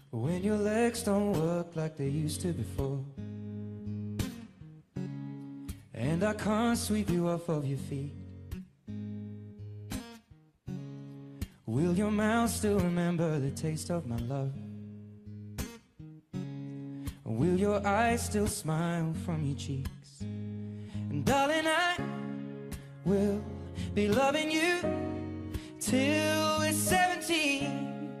When your legs don't work like they used to before, and I can't sweep you off of your feet, will your mouth still remember the taste of my love? Will your eyes still smile from your cheeks? And darling, I will be loving you till we're 17.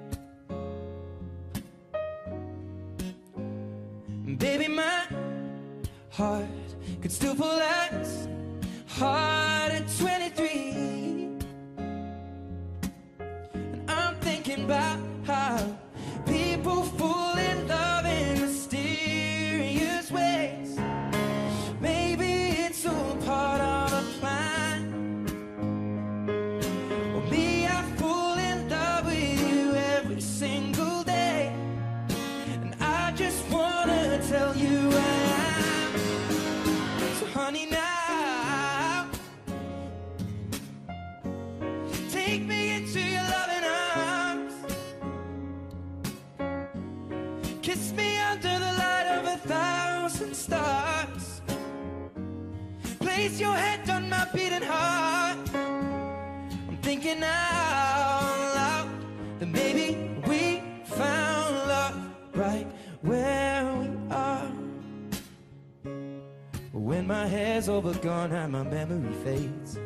Baby, my heart could still pull as hard at 23. And I'm thinking about how people fall in love in mysterious ways. Maybe it's all part of a plan. Or me, I fall in love with you every single day, and I just wanna tell you I am. So honey, now take me into your loving arms. Kiss me under the light of 1,000 stars. Place your head on my beating heart. I'm thinking out loud that maybe we found love right where we are. When my hair's all but gone and my memory fades,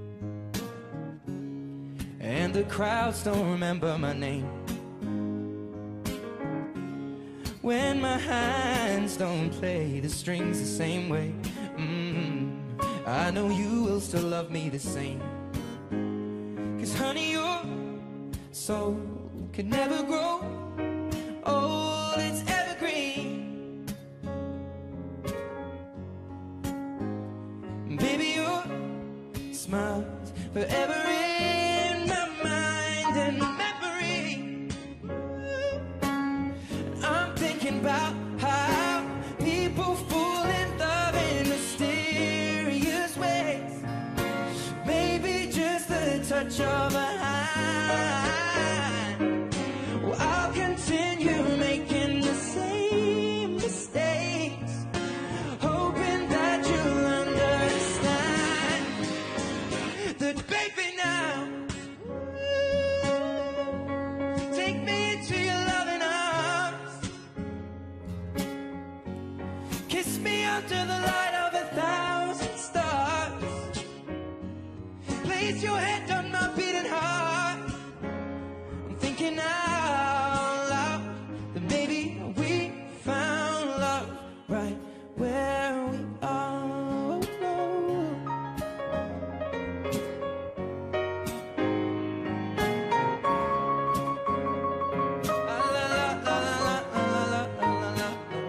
and the crowds don't remember my name, when my hands don't play the strings the same way, I know you will still love me the same. 'Cause honey, your soul could never grow old, it's evergreen. Baby, your smile's forever in my mind and memory. I'm thinking about how people fall in love in mysterious ways. Maybe just the touch of a hand. Well, I'll continue making the same mistakes, hoping that you'll understand that, baby, now take me into your loving arms. Kiss me under the light of 1,000 stars. Place your head on my beating heart. I'm thinking out loud that maybe we found love right where we are. La, la, la, la, la, la, la, la, la.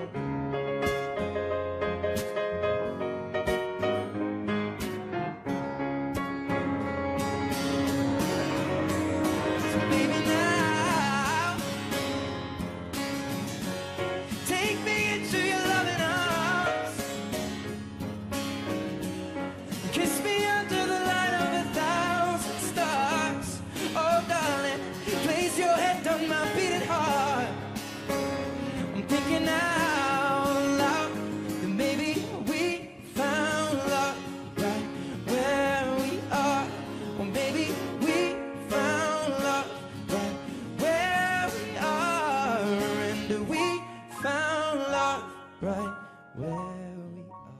So baby, now take me into your loving arms. Kiss me under the light of 1,000 stars. Oh darling, place your head on my beating heart. I'm thinking out loud that maybe we found love right where we are. Or maybe we found love right where we are. And we found love right where we are.